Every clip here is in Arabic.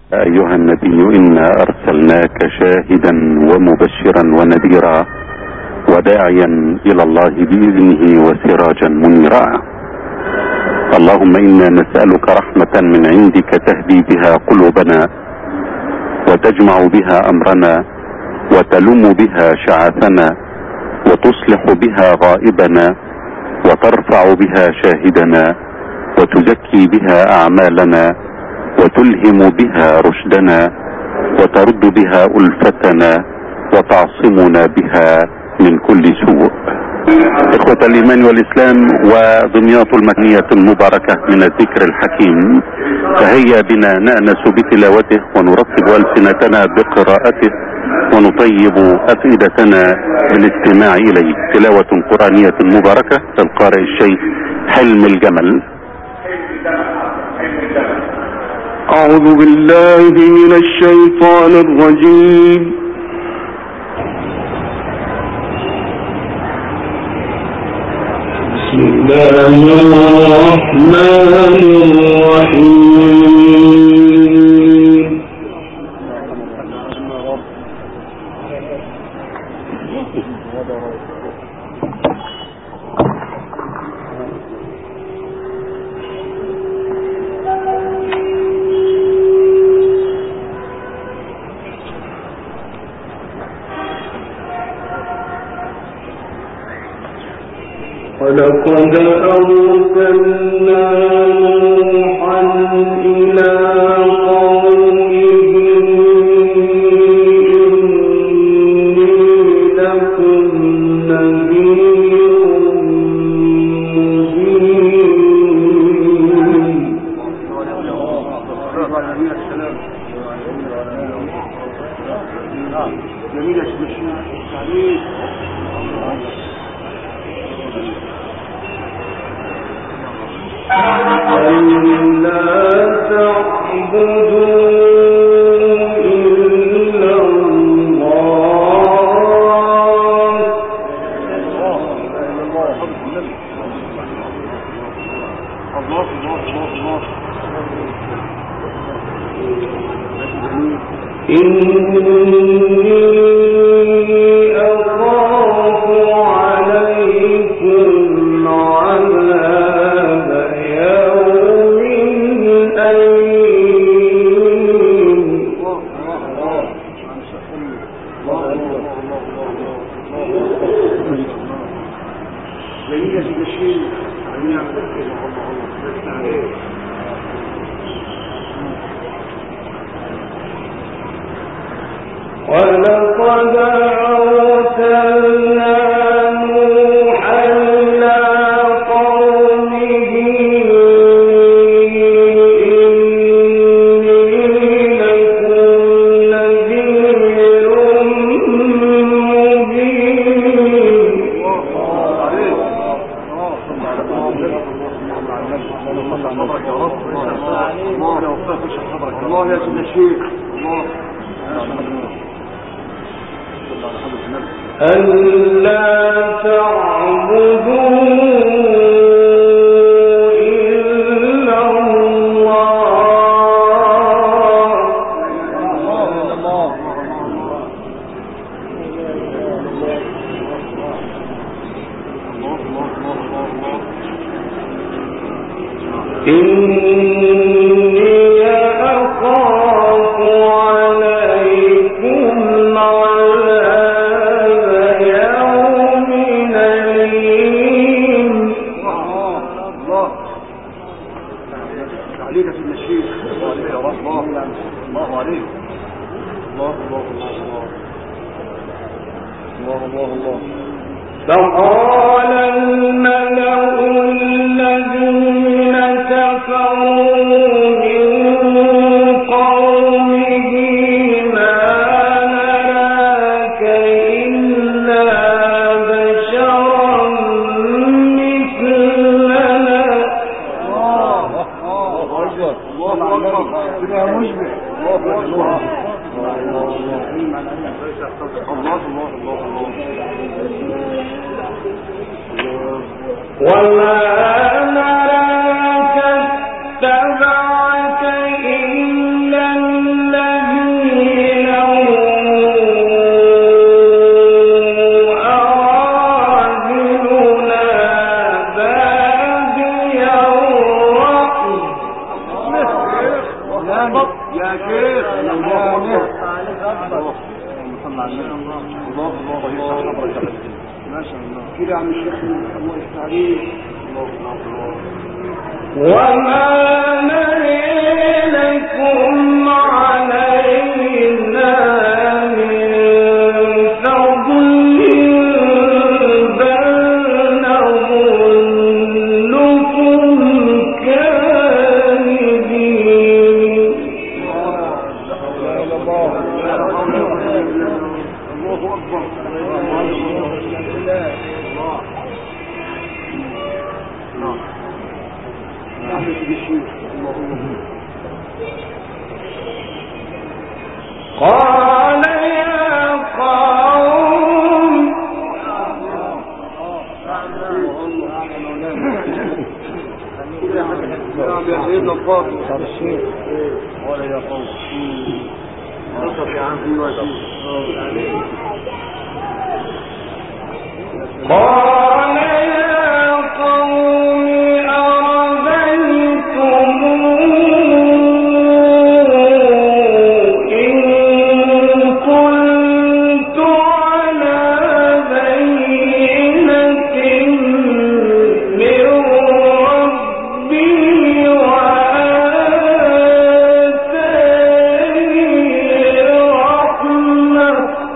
أيها النبي إنا أرسلناك شاهدا ومبشرا ونذيرا وداعيا إلى الله بإذنه وسراجا منيرا. اللهم إنا نسألك رحمة من عندك تهدي بها قلوبنا وتجمع بها أمرنا وتلم بها شعثنا وتصلح بها غائبنا وترفع بها شاهدنا وتزكي بها أعمالنا وتلهم بها رشدنا وترد بها ألفتنا وتعصمنا بها من كل سوء. إخوة الإيمان والإسلام ودمياط المدنية المباركة من الذكر الحكيم، فهيا بنا نأنس بتلاوته ونرتب ألسنتنا بقراءته ونطيب أفئدتنا بالاستماع إليه. تلاوة قرآنية مباركة للقارئ الشيخ حلم الجمل. أعوذ بالله من الشيطان الرجيم. بسم الله الرحمن الرحيم. ولقد أرسلنا نوحا إلى قومه إني لكم نذير مبين. ألا تعبدوا إلا الله إني أخاف عليكم عذاب يوم أليم. ولقد أرسلنا نوحا إلى قومه إني لكم نذير مبين. الله يا سيدنا الشيخ. ألا تعبدوا إلا الله إني أخاف عليكم عذاب يوم أليم. عليك في الشيخ. الله عليك. الله. فقال الملأ الذين كفروا من قومه ما نراك إلا بشرا مثلنا. الله أكبر. بلا مشبه. وما نراك اتبعك إلا يا شيخ ما شاء الله كده يا عم الشيخ الله يفتح عليك وما نري لكم علينا من فضل بل نظنكم كاذبين. الله أكبر قال يا قوم قال يا قوم قال يا قوم أرضيتم إن كنت على بينة من ربي وآتاني رحمة.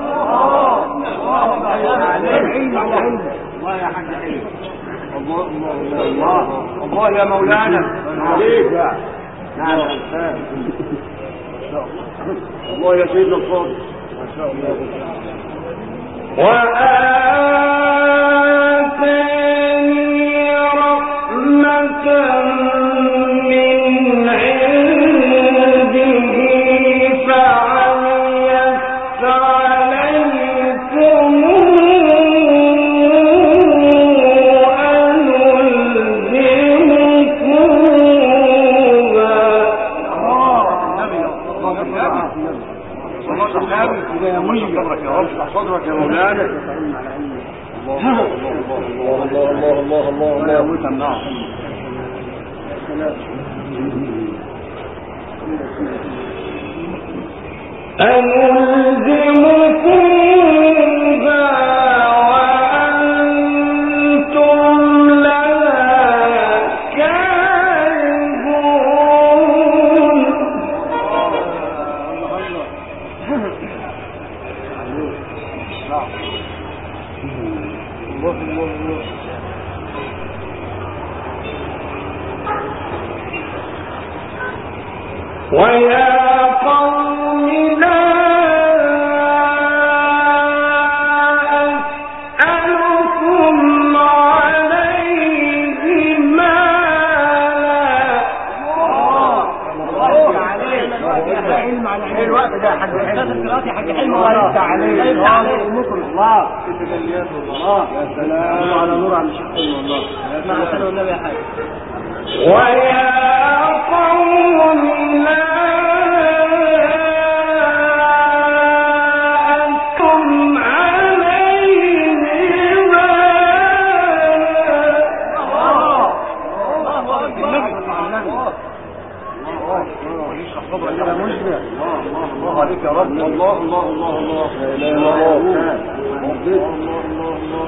الله يا حاج حلو الله الله الله الله يا مولانا عليك نعم الله يا سيدنا الفاضل ما شاء الله وآتاني رحمة من عنده فعميت عليكم صدرك يا مولانا الله الله الله الله الله الله يا موسى النار أنلزمكم وأنتم لها كارهون. ويا قوم لا أسألكم عليه مالا. الوقت ده حاج حلم الله يفتح عليك الله تجليات الله يا سلام على نور عم الشيخ حلم والله مع سنة والنبي يا حاج. ويا قوم لا أسألكم عليه الله عليك يا رب الله الله الله الله لا اله الا الله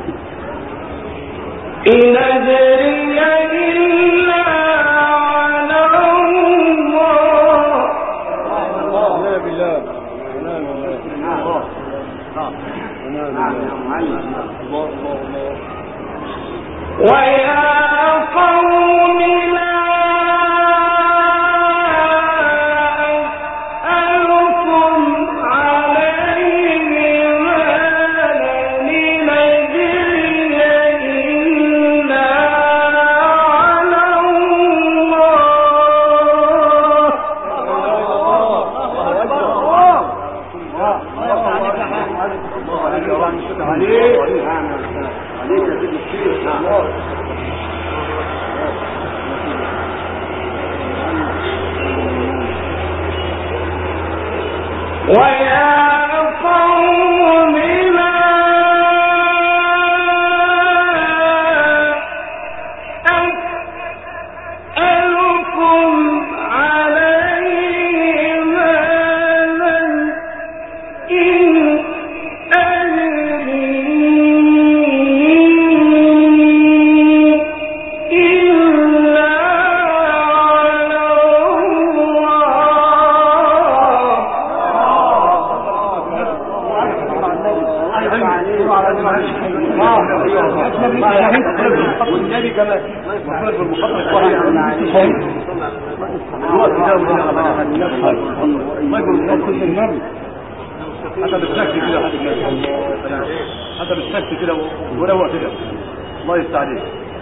إن أجري إلا على الله. لا بالله لا الله الله ويا قوم لا أسألكم عليه مالا إن أجري إلا على ويا قوم لا أسألكم عليه حتى بالسكت كده وروق كده. الله يفتح عليك.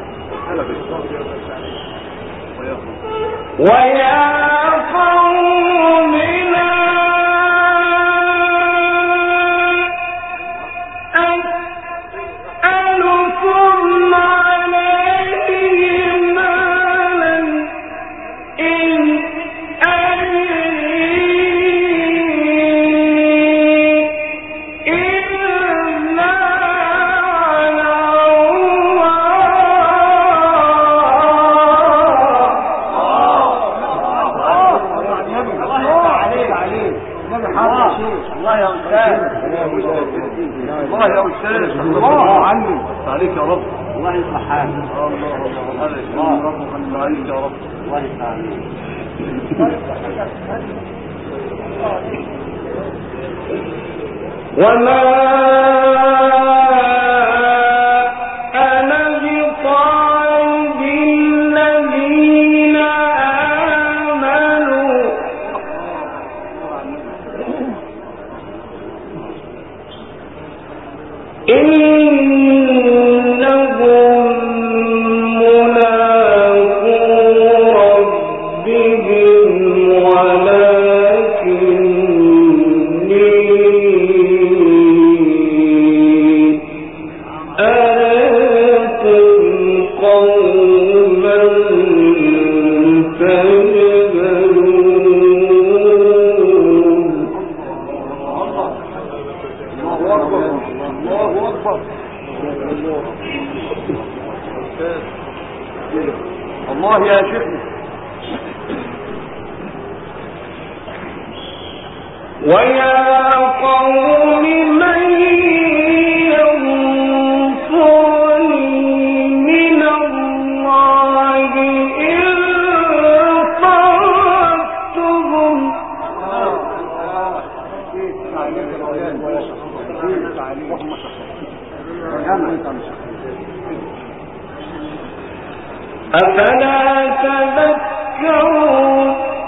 ويا قوم عليك يا رب. الله يصلح حالك. الله عليك يا رب. الله يفتح عليك. وما أنا بطارد الذين آمنوا الله يا شيخنا. ويا قوم من ينصرني من الله إن طردتهم أفلا تذكرون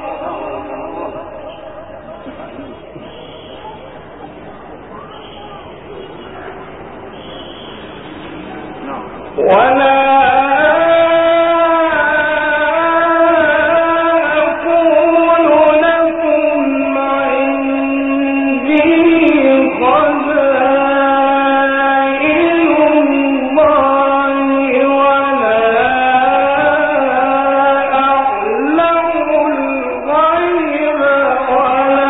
ولا أقول لكم عندي خزائن الله ولا أعلم الغيب ولا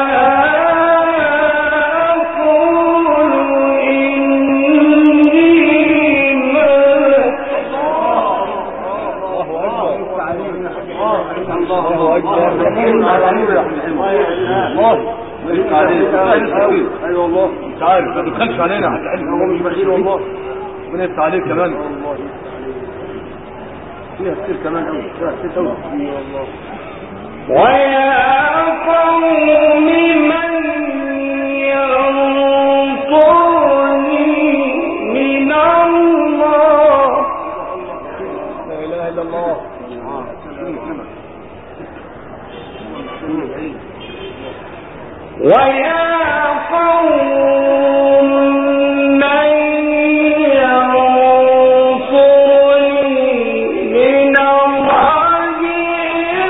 أقول إني الله أكبر. ايوه والله مش عارف ما تدخلش علينا حتى هو مش بخيل والله. ربنا يفتح عليك كمان. فيها كتير كمان قوي. فيها كتير قوي. والله. ويا قوم من ينصرني من الله لا اله الا الله. ويا قوم من ينصرني من الله إن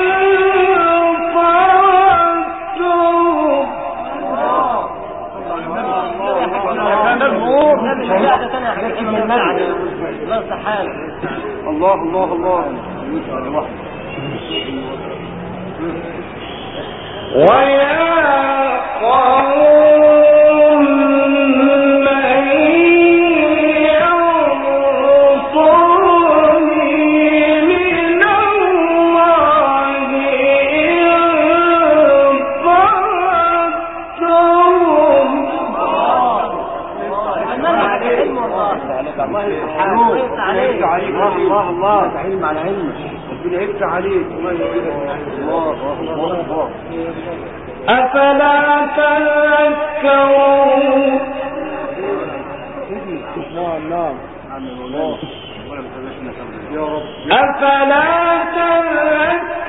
طردتم. الله الله الله. ويا قوم من ينصرني من الله إن طردتم. الله يفتح عليك. الله الله علم على علمك. ربنا يفتح عليك. الله. أفلا تذكرون. نعم. أفلا تذكرون.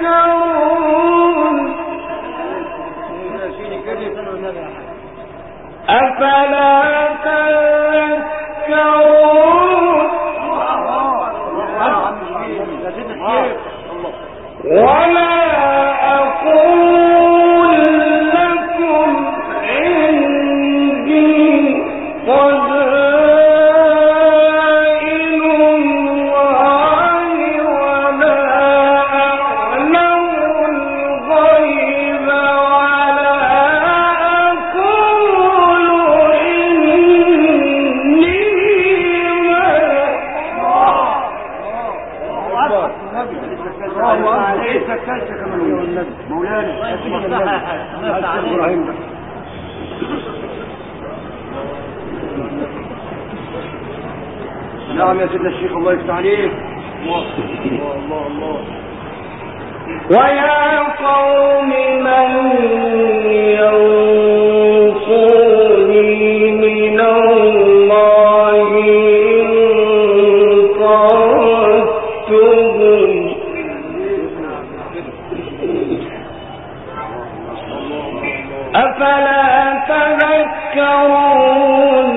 لسه الثالثه كمان مولانا ابراهيم ده نعم يا سيدنا الشيخ الله يفتح عليك. الله الله الله. ويا قوم من ينصرني من الله إن طردتهم أفلا تذكرون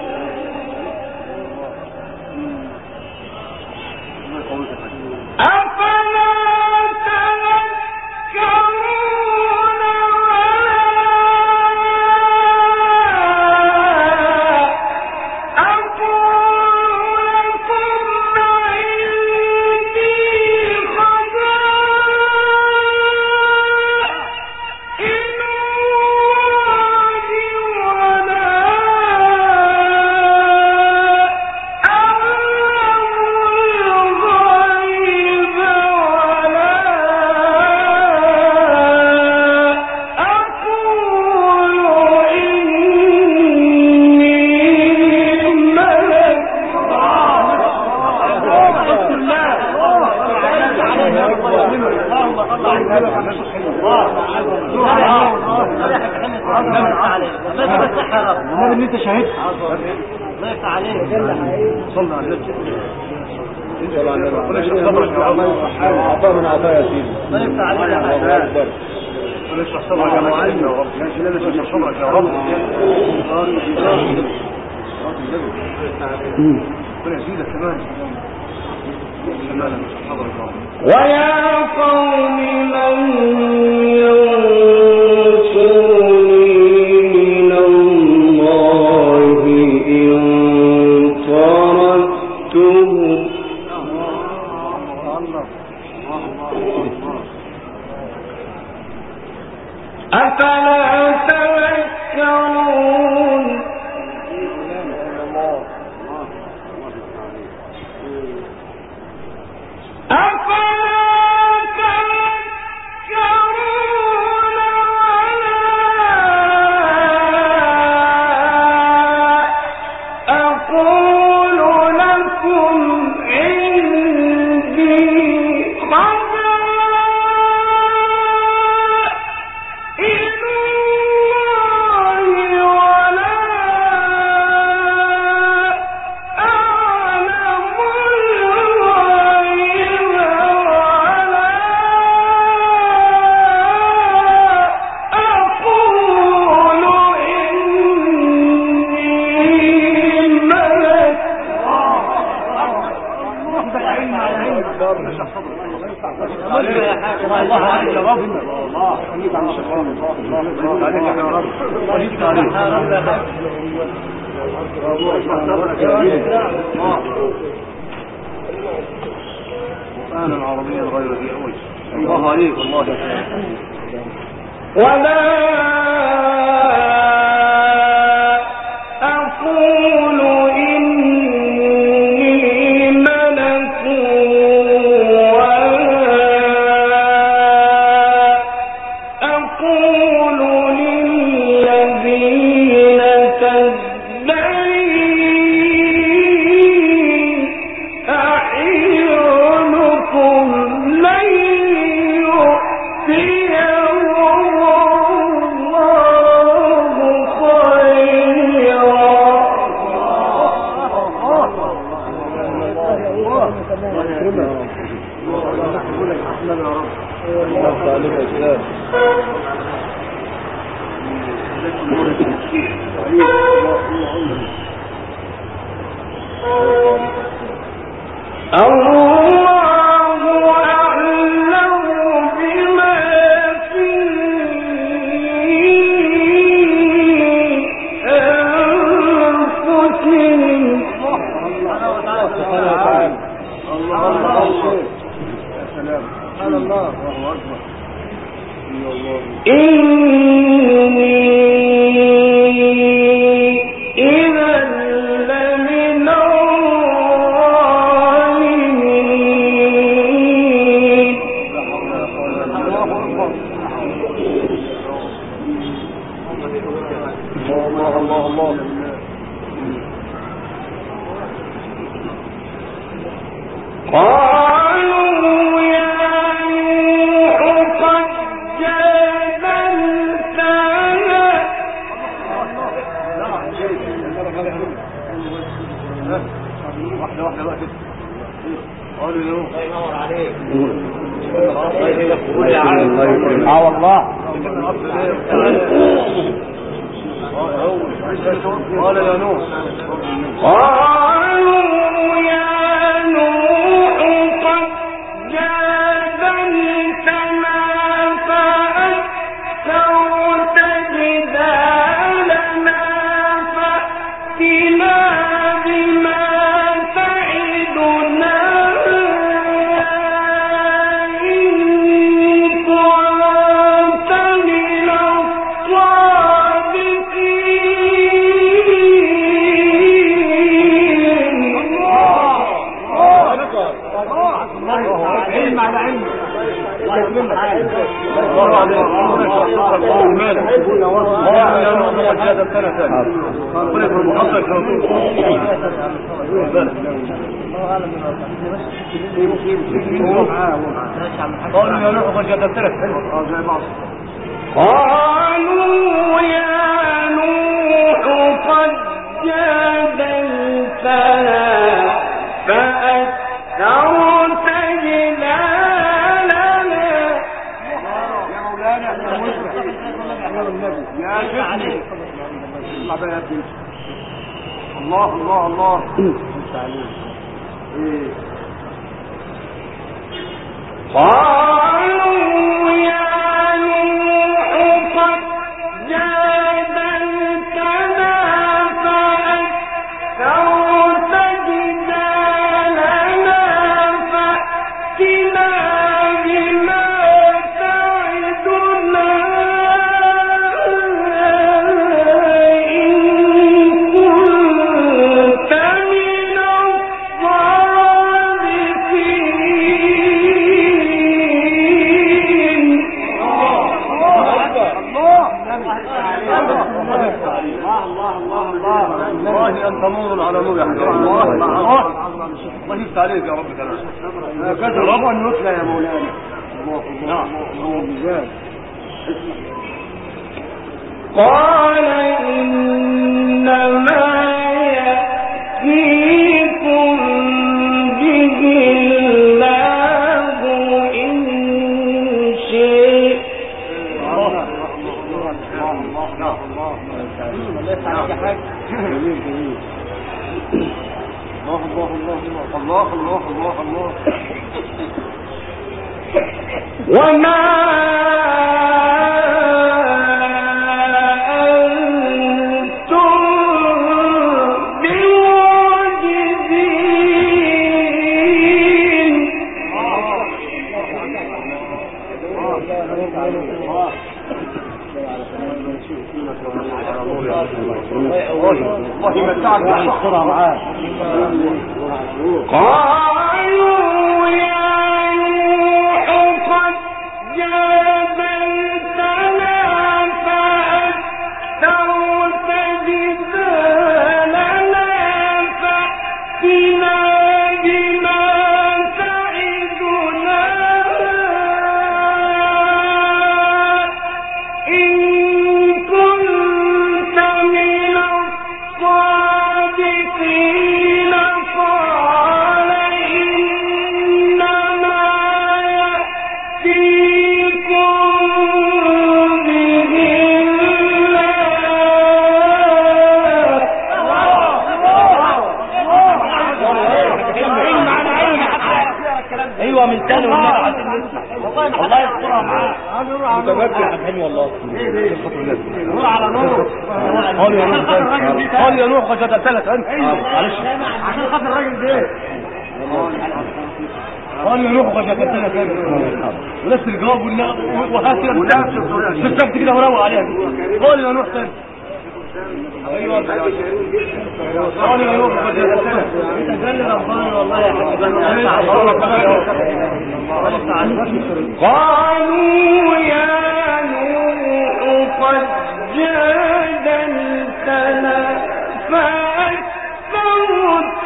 اللي انت شاهدت الله يفتح عليك. صلى على النبي صلى على النبي. عطاء من عطاء يا سيدي. الله يفتح عليك. الله اكبر. ونشرح صبرك يا معلم يا رب. يا سيدنا نشرح صبرك يا رب. ربنا يزيدك كمان. ويا قوم من ينصرني من الله إن طردتهم أفلا تذكرون قرآنا عربيا غير ذي عوج. الله عليك والله. ولا أقول إني ملك ولا أقول للذين تزدري أعينكم لن يؤتيهم الله خيرا. الله أعلم بما في أنفسهم. إني إذا لمن الظالمين. الله ينور عليك. والله قال يا نوح قالوا يا نوح قد جادلتنا فأكثرت جدالنا فأتنا بما تعدنا إن كنت من علم على علم. الله يكرمك. قالوا يا نوح قد جادلتنا. قالوا يا نوح قد جادلتنا فأكثرت جدالنا. يا مولانا يا شيخ الله الله الله قالوا يا نوح قد جادلتنا فأكثرت جدالنا فأتنا بما تعدنا إن كنت من والله انت نور على نور يا حبيبي. الله يفتح عليك يا رب. كذا ربع النطلة يا مولانا. قال إنما يأتيكم به الله إن شئت. وما أنتم بمعجزين. قالوا يا نوح قد جادلتنا فأكثرت جدالنا فأتنا بما تعدنا إن كنت من الصادقين. قال إنما يأتيكم به ايوه من تاني والله يسترها معاه. متمكن حلو والله. نور على نور. قال يا نوح قد جادلتنا. معلش عشان خاطر الراجل ده. قال يا نوح قد جادلتنا ونفس الجواب وهاتي شفت كده وروق عليها. قال يا نوح تاني. ايوه قال يا نوح قد جادلتنا. انت جل ربنا والله يا حبيبي. قالوا يا نوح قد جادلتنا فأكثرت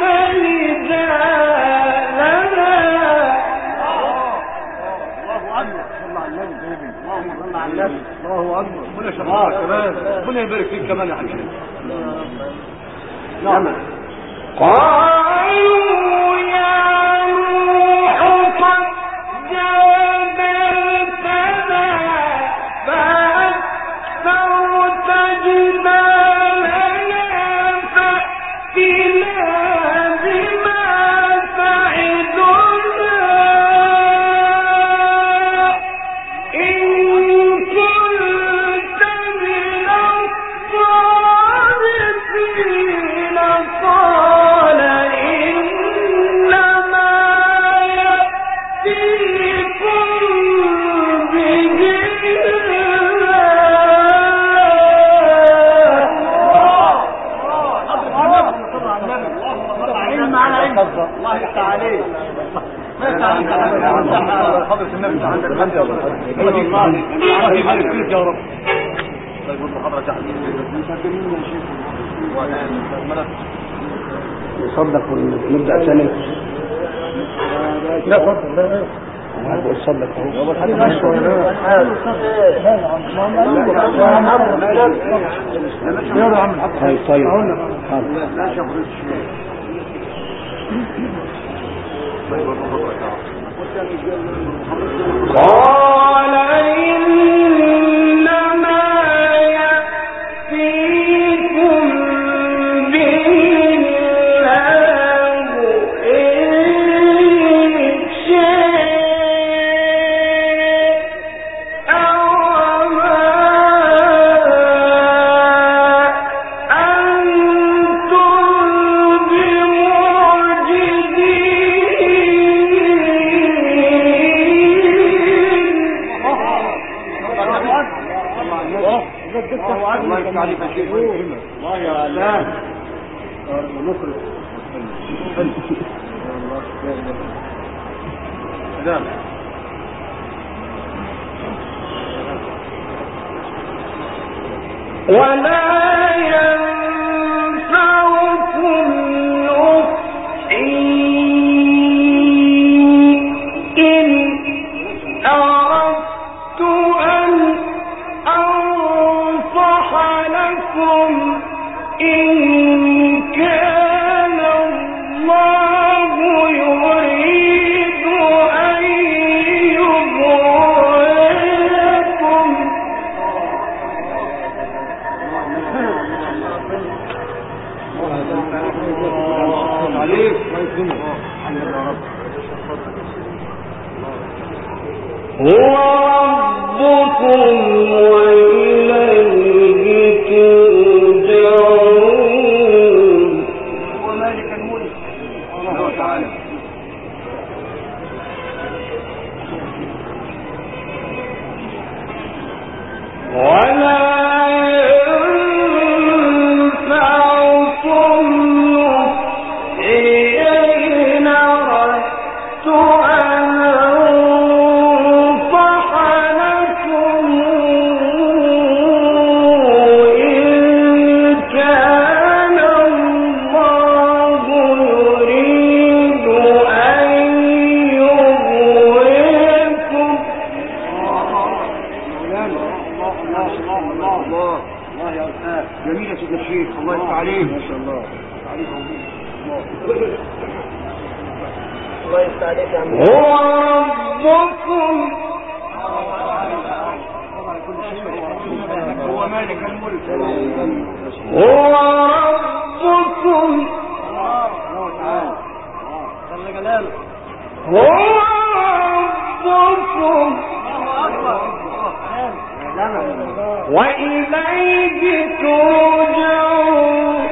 جدالنا. الله اكبر. ربنا يشفعك كمان. ربنا يبارك فيك كمان يا حبيبي. نعم. قالوا يا نوح الله يبارك فيك يا رب. طيب المحاضرة تحت يصدق ونبدأ ثاني. لا صدق لا هو يصدق اهو الحديث اشهر يا عم الحق. طيب قال إنما يأتيكم به الله إن شاء وما أنتم الله يفتح عليك يا شيخ. الله يا سلام. نصرة. سلام. ولا ينفعكم نصحي إن أردت أن أنصح لكم إن كان الله يريد أن يغويكم. عليك. هو ربكم وإليه ترجعون. هو مالك الملك. الله تعالى. ولا ينفعكم نصحي إن أردت أن أنصح لكم إن كان الله يريد أن يغويكم. الله يا أستاذ. جميل يا سيدنا الشيخ. الله يفتح عليك. ما شاء الله. هو ربكم هو مالك الملك. هو ربكم هو ربكم وإليه ترجعون.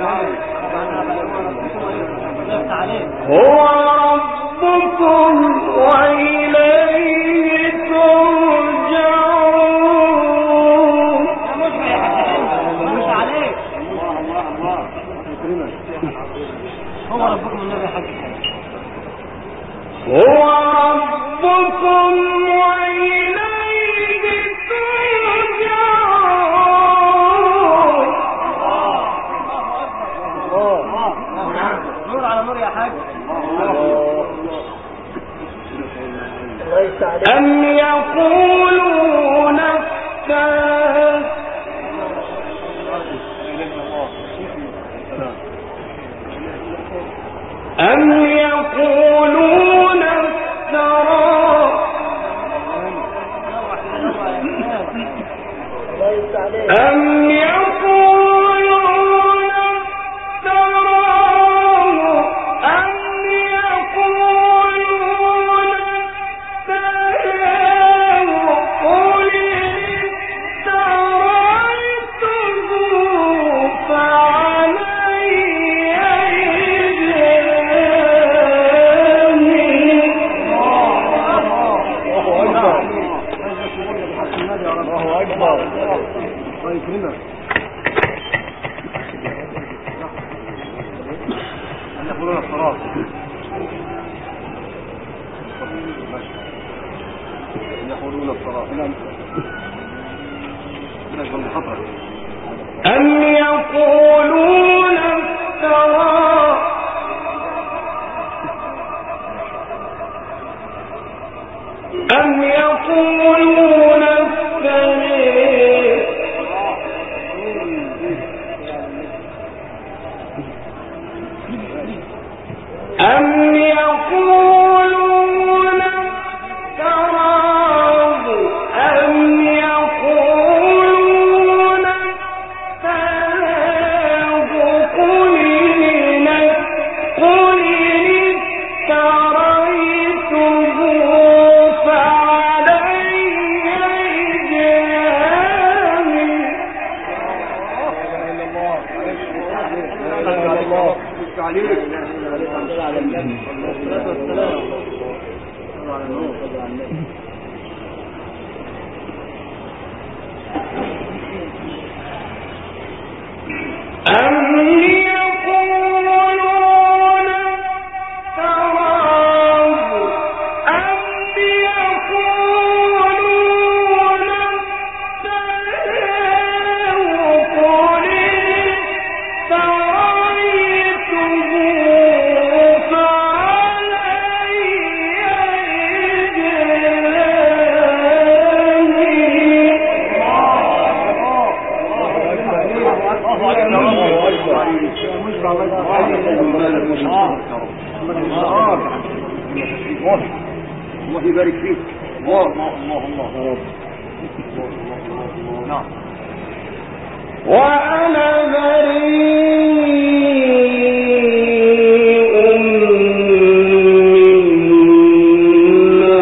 هو ربكم وإليه ترجعون. هو ربكم النبي حق. هو ربكم وإليه ترجعون. نور على نور يا حاج. أم يقولون افتراه أم يقولون افتراه أم يقولون افتراه أم يقولون افتراه قل افتريته فعلي الله أكبر. الله يكرمك. أن يقولون الصراط. أن يقولون الصراط. أم يقولون افترى أم يقولون افترى أم يقولون افتراه أم يقولون افتراه قل افتريته فعلي الله يبارك فيك. الله الله الله الله. نعم. وأنا بريء مما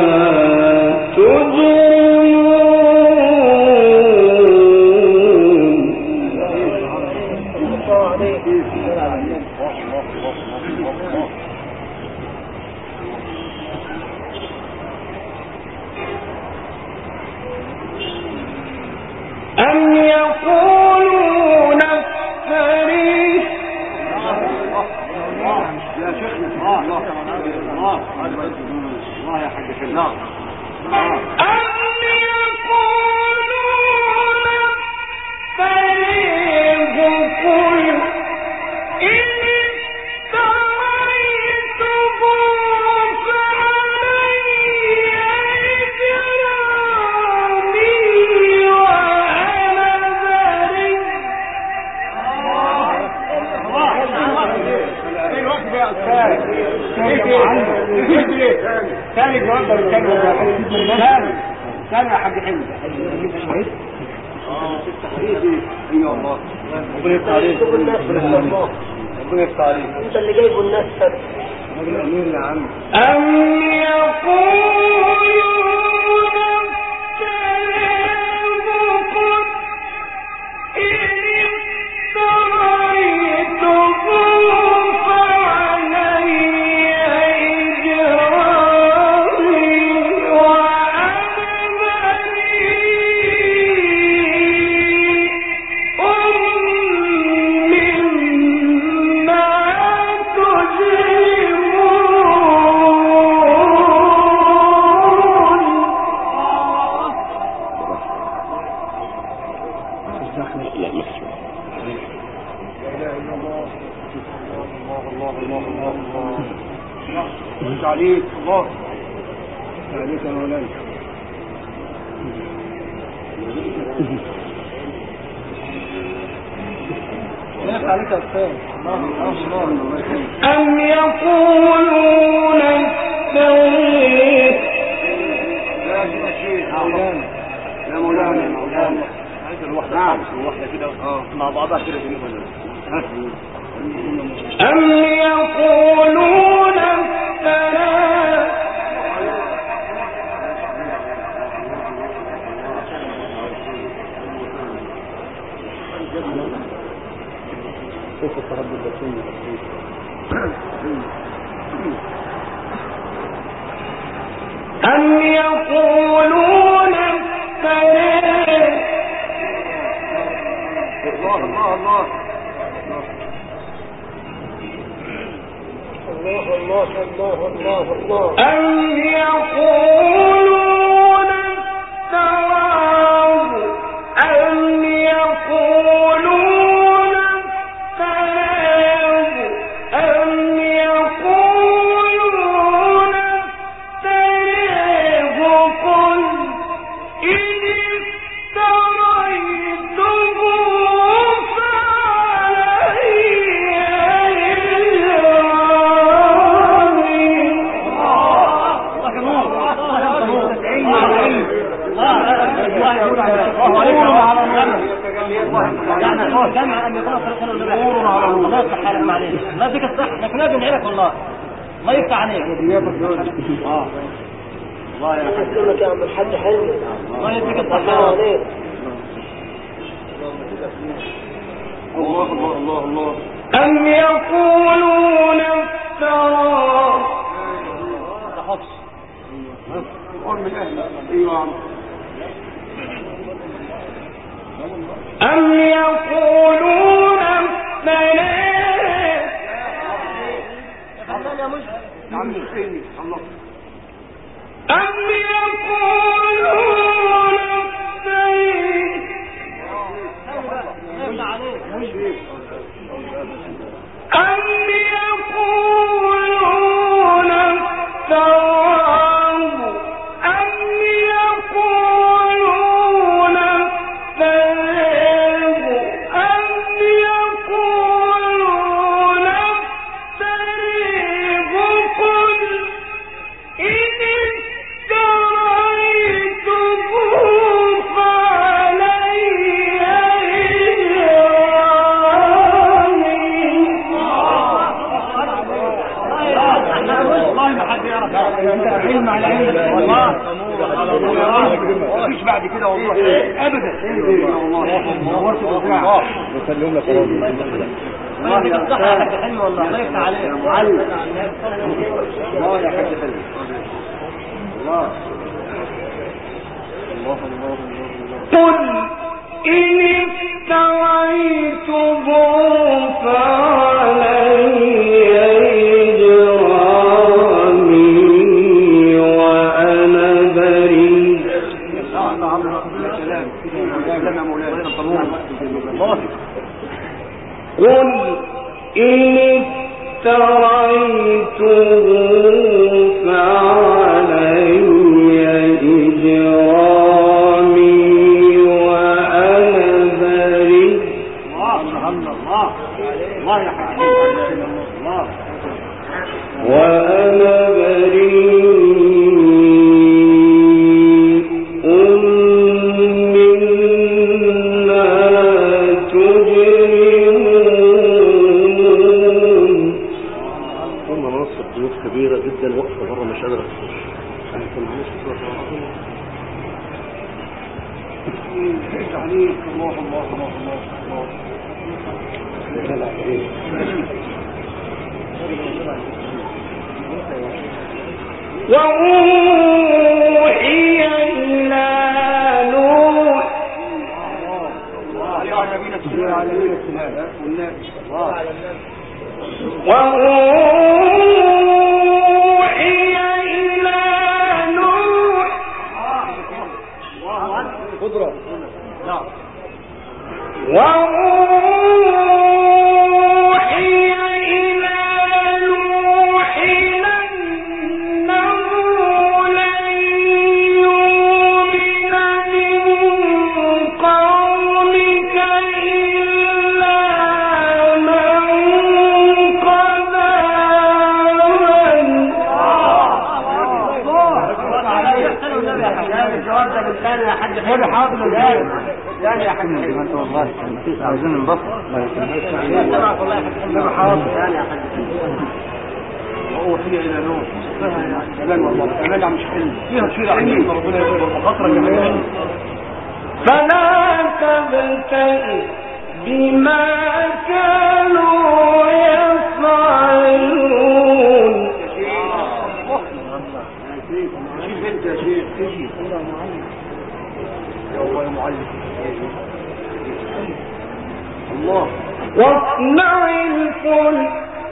تجرمون. أم يقولون افتريه يا شيخنا الله يا حاج فلاح. أم يقولون افتريه قل إن افتريته فعلي إجرامي وأنا بريء. ثاني جواب بالكلمة ثاني يا حاج حلو. ايوه الله ربنا يفتح عليك. ربنا يفتح عليك. انت اللي جايبه الناس سبت. امين يا عم. أم يقولون افتراه قل إن افتريته فعلي إجرامي وأنا بريء مما عليك الله عليك يا مولانا. عليك يا استاذ. أم يقولون افتريت. يا مولانا عايز الوحدة. الوحدة كده مع بعضها كده. أم يقولون افتريت أم يقولون افتريت. الله الله الله الله الله الله الله الله. أم يقولون افتريت يقول على يعني هو جمع ان يكون صلى الله عليه وسلم الله يفتح عليك معلش لا فيك الصح لكن ابن عينك والله ما يفتح عليك الله يا حاج يا عم الحاج حلو الله يديك الصحة الله الله الله الله أم يقولون افترى أم يقولون افترى أم يقولون أم يقولون افتراه أم يقولون افتراه أم يقولون افتراه قل إن افتريته فعلي انت علم على علم والله مفيش بعد كده والله ابدا والله نورت الوزاع بسلم لك الله يا صح يا حاج حلمي والله الله يفتح عليك معلم الله يا حاج حلمي الله الله الله قل إن افتريته فعلي قل إن افتريته فعلي إجرامي وأنا بريء وأنا بريء كبيرة جدا وقفة بره مش قادرة تخش عليك الله الله الله الله وأوحي إلى نوح قدرة وأوحي إلى نوح أنه لن يؤمن من قومك إلا من قد آمن. الجواب ده بالثاني يا حاج خير حاضر ثاني يا حاج خير انت والله عايزين ننبسط الله يسلمك والله يا حاج خير حاضر ثاني يا حاج هو فيها الى نور كلام والله كلام مش حلو فيها شيء عليك ربنا يجيب المخاطره كمان فلا تبتئس بما كانوا يفعلون. انت يا شيخ تجي يا الله يا معلم الله واصنع الفلك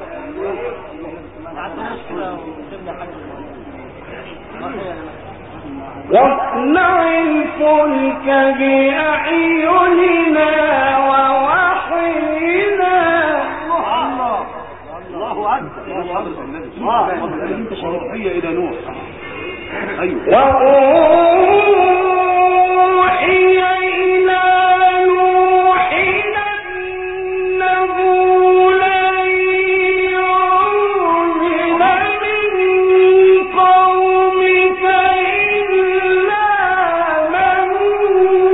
بأعيننا ووحينا. الله أكبر الله أكبر انت شرفية إلى نوح وأوحي إلى نوح أنه لن يؤمن من قومك إلا من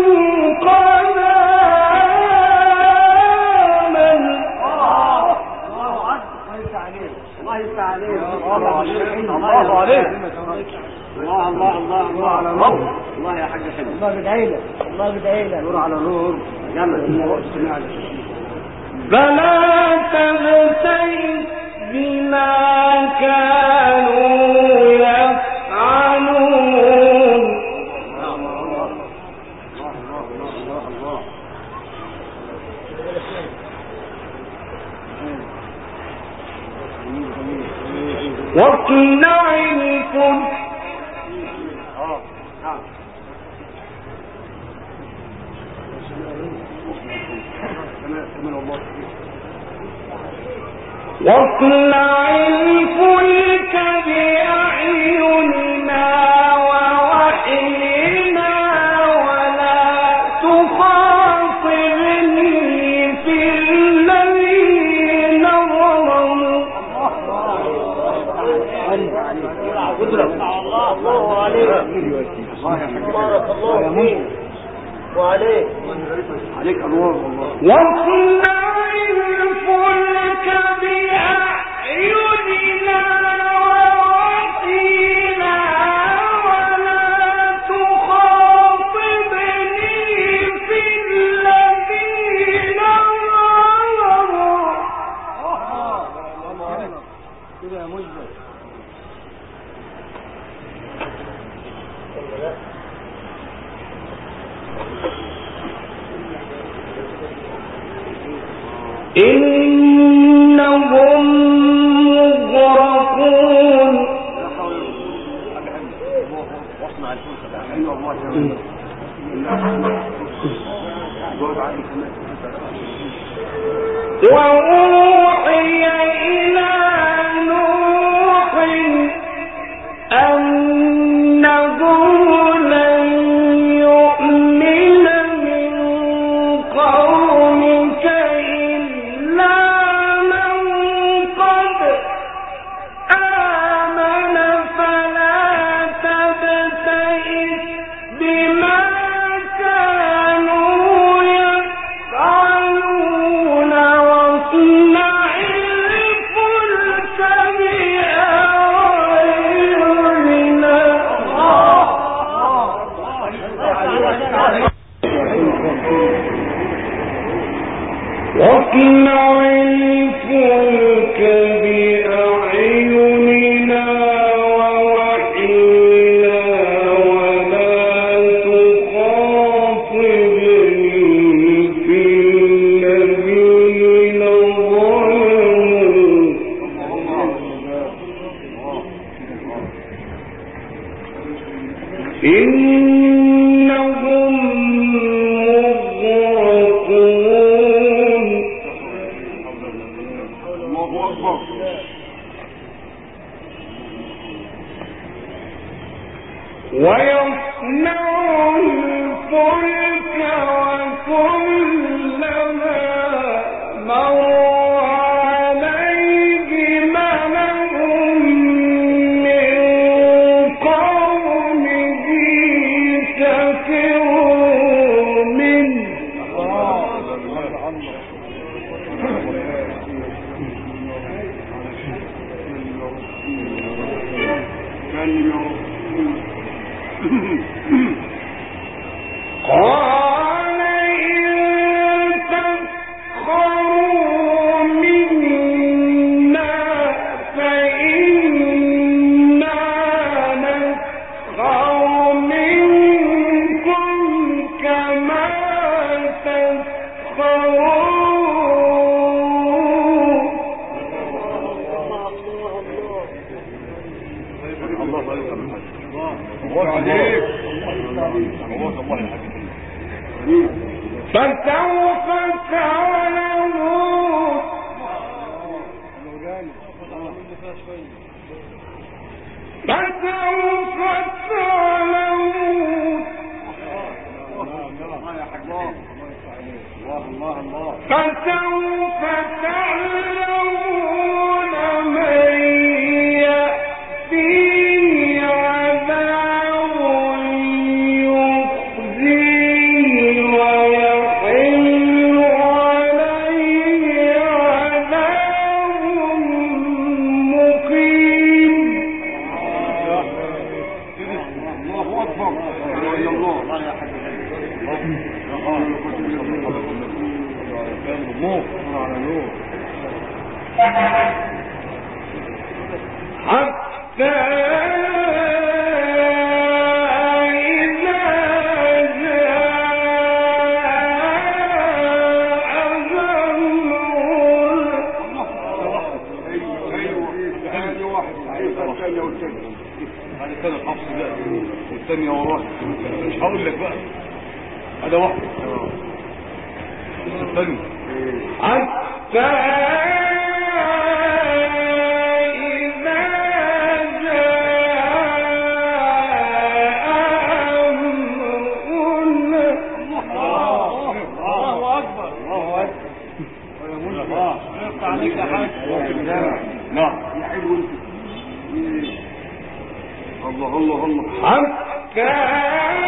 الله بدعيلة الله بدعيلة نور على نور فلا تبتئس بما كانوا يفعلون واصنع الفلك بأعيننا ووحينا ولا تخاطبني في الذين ظلموا الله عليك بارك الله فيك وعليك انوار والله واصنع الفلك بأعيننا ووحينا ولا تخاطبني في الذين ظلموا كده يا مجد إنهم مغرقون واصنع الفلك بأعيننا الله وأوحي إلى نوح أنه لن يؤمن من قومك إلا من قد آمن فلا تبتئس بما كانوا يفعلون واصنع الفلك بأعيننا واصنع الفلك بأعيننا ووحينا ولا تخاطبني في الذين ظلموا إنهم مغرقون ويصنع الفلك وكلما مر عليه ملأ من قومه سخروا منه قال إن تسخروا منا فإنا نسخر منكم كما تسخرون فسوف تعلمون فسوف تعلمون فسوف تعلمون من يأتيه عذاب يخزيه ويحل عليه عذاب مقيم. الله أكبر الله كان الحفص بقى والثانية وراه مش هقول لك بقى هذا واحد الثاني حتى عليك يا حاج. نعم يا حلو انت. الله الله الله. حتى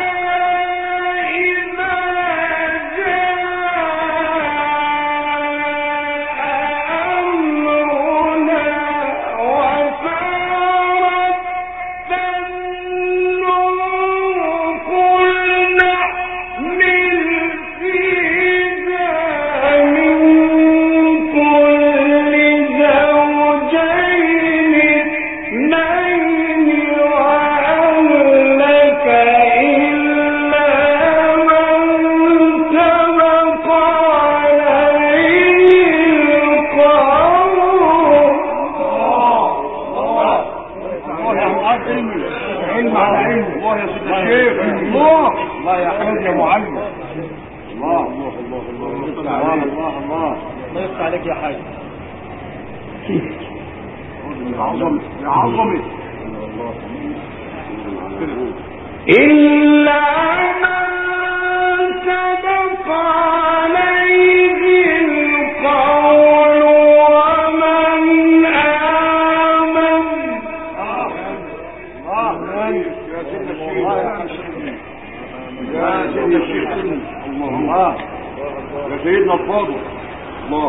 سيدنا الفاضل الله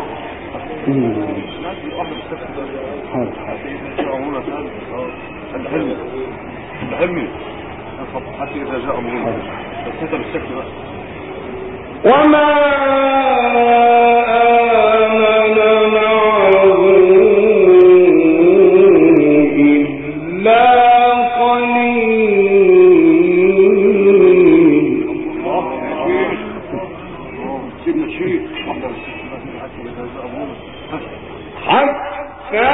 الحلمي حتى إذا جاء أمرنا بس هذا بالشكل بقى وما آمن معه إلا قليل. سيدنا الشيخ حتى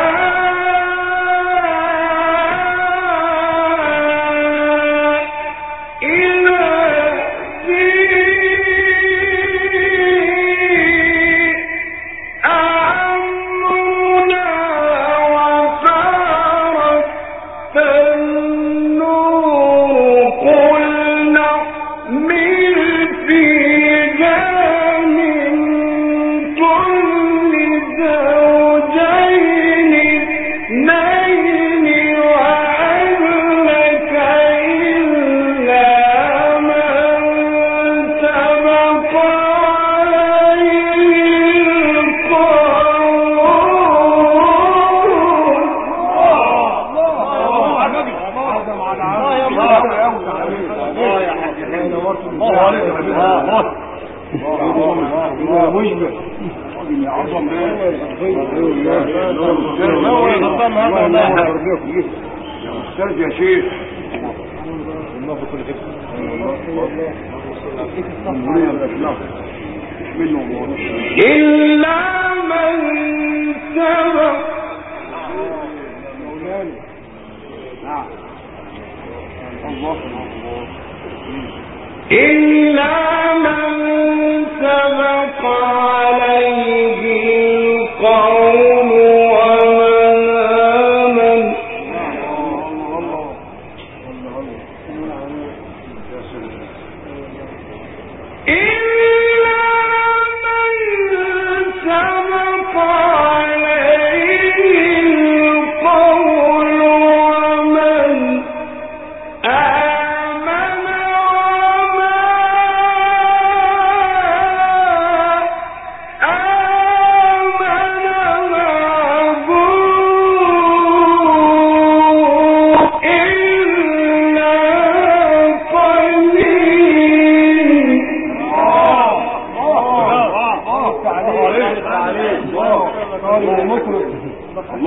استاذ يا شيخ إلا من سبق إلا من سبق عليه القول ومن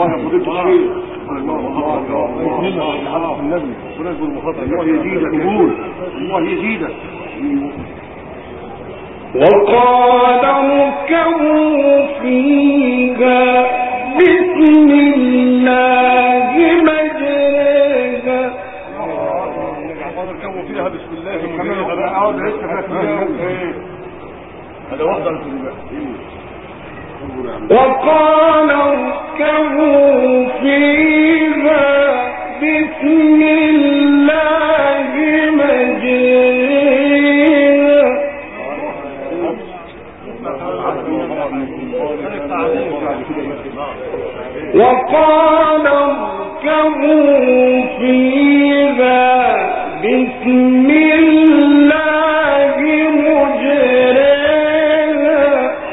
الله يا فضيلة الشيخ. الله يزيدك الله يزيدك. وقال اركبوا فيها بسم الله مجريها. اركبوا فيها بسم الله مجريها. هذا وحده. وقال اركبوا فيها بسم الله مجريها. وقال اركبوا فيها بسم الله مجريها.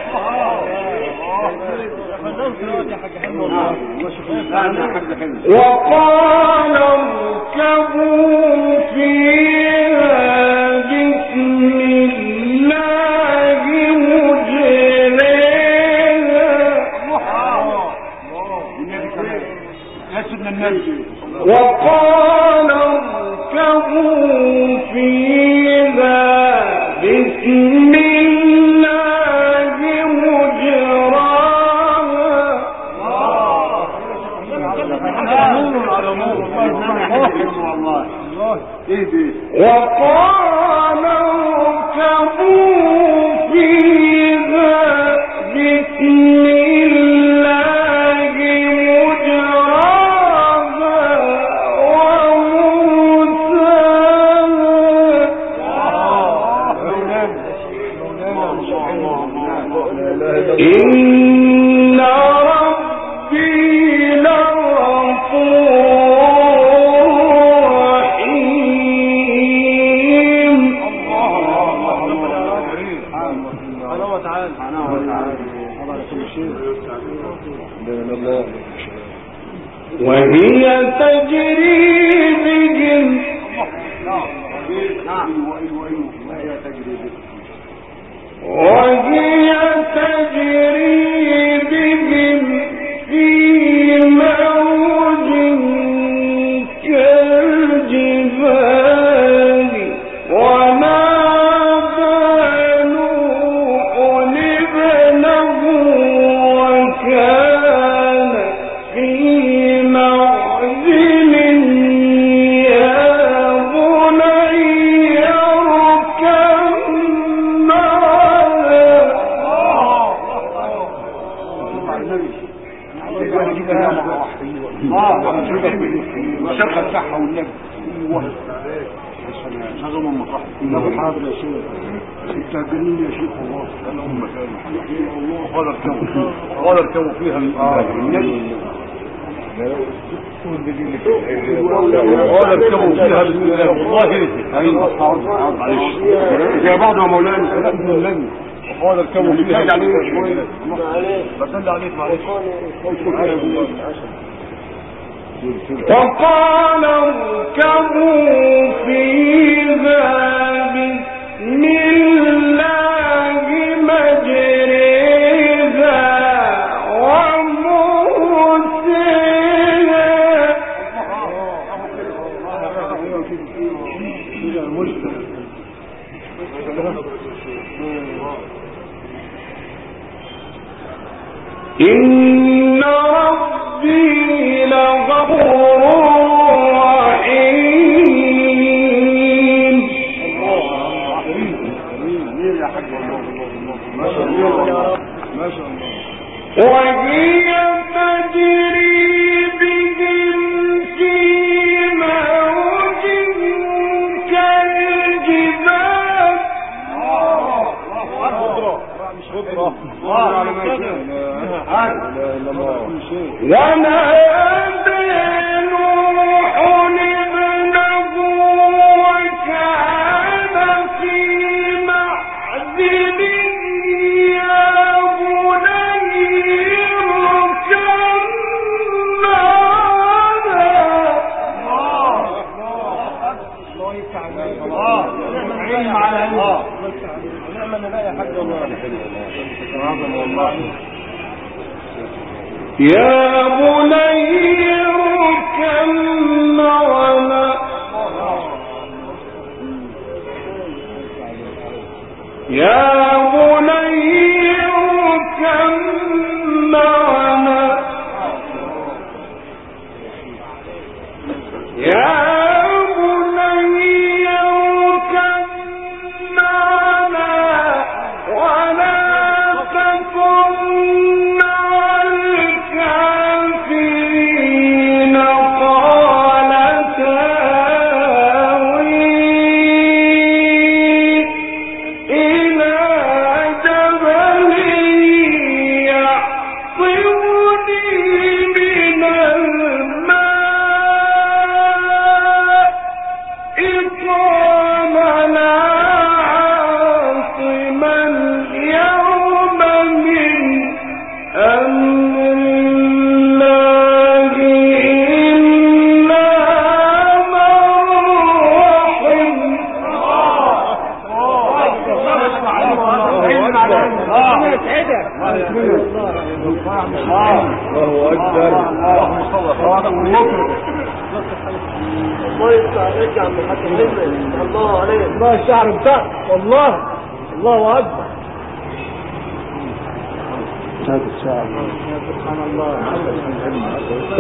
وقال اركبوا فيها بسم الله مجريها. وقال اركبوا فيها بسم الله مجراها. وقال اركبوا فيها بسم الله مجراها ومرساها. إن ربي وهي تجري بهم في موج كالجبال. ونادى نوح ابنه وكان في معزل يا بني اركب معنا. الشركة بتاعها والنبي هذا من مصلحة النبي. حاضر يا شيخ انت هتجنني يا شيخ والله. اللهم الله قال اركبوا فيها النبي قال اركبوا فيها بسم الله. والله ايوه معلش زي بعض يا مولانا النبي. قال اركبوا فيها بسم الله عليك معلش. وقال اركبوا فيها بسم الله مجريها ومرساها. إن ربي لغفور رحيم. وهي تجري بهم في موج كالجبال. ونادى نوح ابنه وكان في معزل يا بني اركب معنا. الله يفتح عليك. علم على الله. نعم انا لا يا حاج والله. والله يا بني اركب معنا يا بني اركب معنا يا الله الشعر بتاعك والله الله اكبر هذا الشعر سبحان الله